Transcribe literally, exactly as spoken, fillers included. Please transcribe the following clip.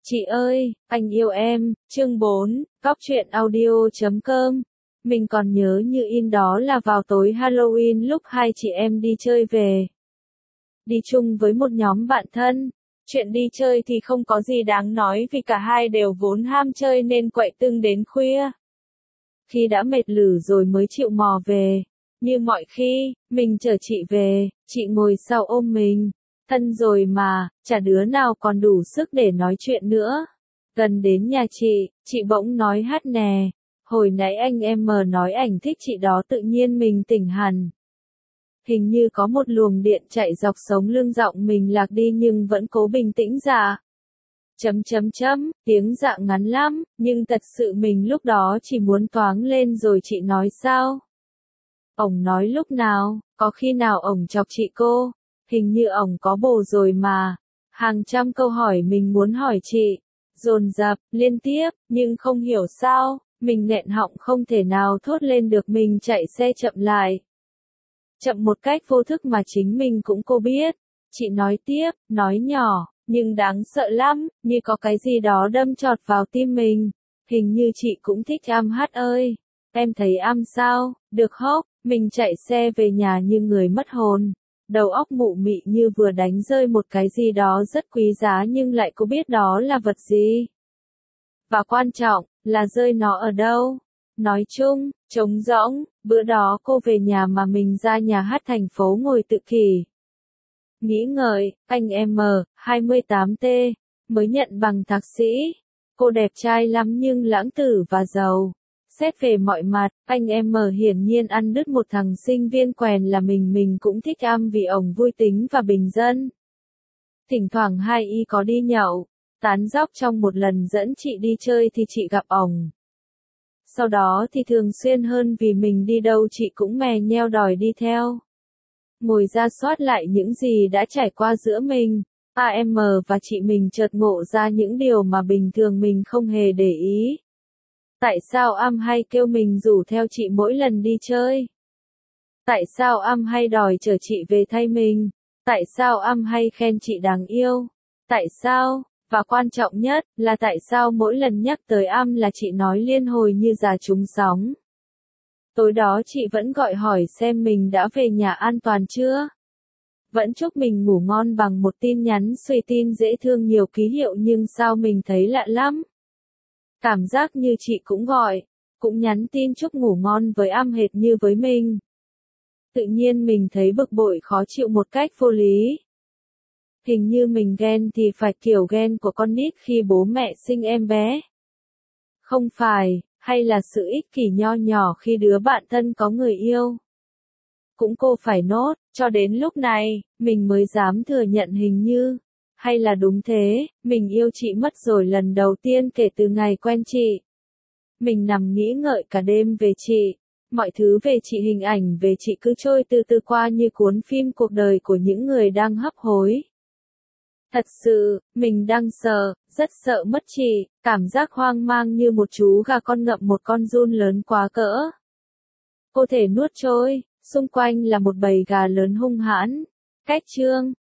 Chị ơi, anh yêu em, chương bốn, góc truyện audio chấm com. Mình còn nhớ như in đó là vào tối Halloween lúc hai chị em đi chơi về. Đi chung với một nhóm bạn thân. Chuyện đi chơi thì không có gì đáng nói vì cả hai đều vốn ham chơi nên quậy tưng đến khuya. Khi đã mệt lử rồi mới chịu mò về. Như mọi khi, mình chở chị về, chị ngồi sau ôm mình. Thân rồi mà, chả đứa nào còn đủ sức để nói chuyện nữa. Gần đến nhà chị, chị bỗng nói hát nè. Hồi nãy anh em mờ nói ảnh thích chị đó tự nhiên mình tỉnh hẳn. Hình như có một luồng điện chạy dọc sống lưng giọng mình lạc đi nhưng vẫn cố bình tĩnh dạ. Chấm chấm chấm, tiếng dạ ngắn lắm, nhưng thật sự mình lúc đó chỉ muốn toáng lên rồi chị nói sao? Ổng nói lúc nào, có khi nào ổng chọc chị cô? Hình như ổng có bồ rồi mà. Hàng trăm câu hỏi mình muốn hỏi chị. Dồn dập, liên tiếp, nhưng không hiểu sao, mình nghẹn họng không thể nào thốt lên được mình chạy xe chậm lại. Chậm một cách vô thức mà chính mình cũng cô biết. Chị nói tiếp, nói nhỏ, nhưng đáng sợ lắm, như có cái gì đó đâm chọt vào tim mình. Hình như chị cũng thích am hát ơi. Em thấy am sao, được hốc, mình chạy xe về nhà như người mất hồn. Đầu óc mụ mị như vừa đánh rơi một cái gì đó rất quý giá nhưng lại có biết đó là vật gì. Và quan trọng, là rơi nó ở đâu. Nói chung, trống rỗng, bữa đó cô về nhà mà mình ra nhà hát thành phố ngồi tự kỷ. Nghĩ ngợi, anh em hai mươi tám T, mới nhận bằng thạc sĩ. Cô đẹp trai lắm nhưng lãng tử và giàu. Xét về mọi mặt, anh em hiển nhiên ăn đứt một thằng sinh viên quèn là mình mình cũng thích am vì ổng vui tính và bình dân. Thỉnh thoảng hai y có đi nhậu, tán dóc trong một lần dẫn chị đi chơi thì chị gặp ổng. Sau đó thì thường xuyên hơn vì mình đi đâu chị cũng mè nheo đòi đi theo. Ngồi ra soát lại những gì đã trải qua giữa mình, a em và chị mình chợt ngộ ra những điều mà bình thường mình không hề để ý. Tại sao am hay kêu mình rủ theo chị mỗi lần đi chơi? Tại sao am hay đòi chở chị về thay mình? Tại sao am hay khen chị đáng yêu? Tại sao, và quan trọng nhất, là tại sao mỗi lần nhắc tới am là chị nói liên hồi như già trúng sóng? Tối đó chị vẫn gọi hỏi xem mình đã về nhà an toàn chưa? Vẫn chúc mình ngủ ngon bằng một tin nhắn suy tin dễ thương nhiều ký hiệu nhưng sao mình thấy lạ lắm? Cảm giác như chị cũng gọi, cũng nhắn tin chúc ngủ ngon với am hệt như với mình. Tự nhiên mình thấy bực bội khó chịu một cách vô lý. Hình như mình ghen thì phải kiểu ghen của con nít khi bố mẹ sinh em bé. Không phải, hay là sự ích kỷ nho nhỏ khi đứa bạn thân có người yêu. Cũng cô phải nốt, cho đến lúc này, mình mới dám thừa nhận hình như. Hay là đúng thế, mình yêu chị mất rồi lần đầu tiên kể từ ngày quen chị. Mình nằm nghĩ ngợi cả đêm về chị. Mọi thứ về chị, hình ảnh về chị cứ trôi từ từ qua như cuốn phim cuộc đời của những người đang hấp hối. Thật sự, mình đang sợ, rất sợ mất chị, cảm giác hoang mang như một chú gà con ngậm một con giun lớn quá cỡ. Cô thể nuốt trôi, xung quanh là một bầy gà lớn hung hãn. Cách chương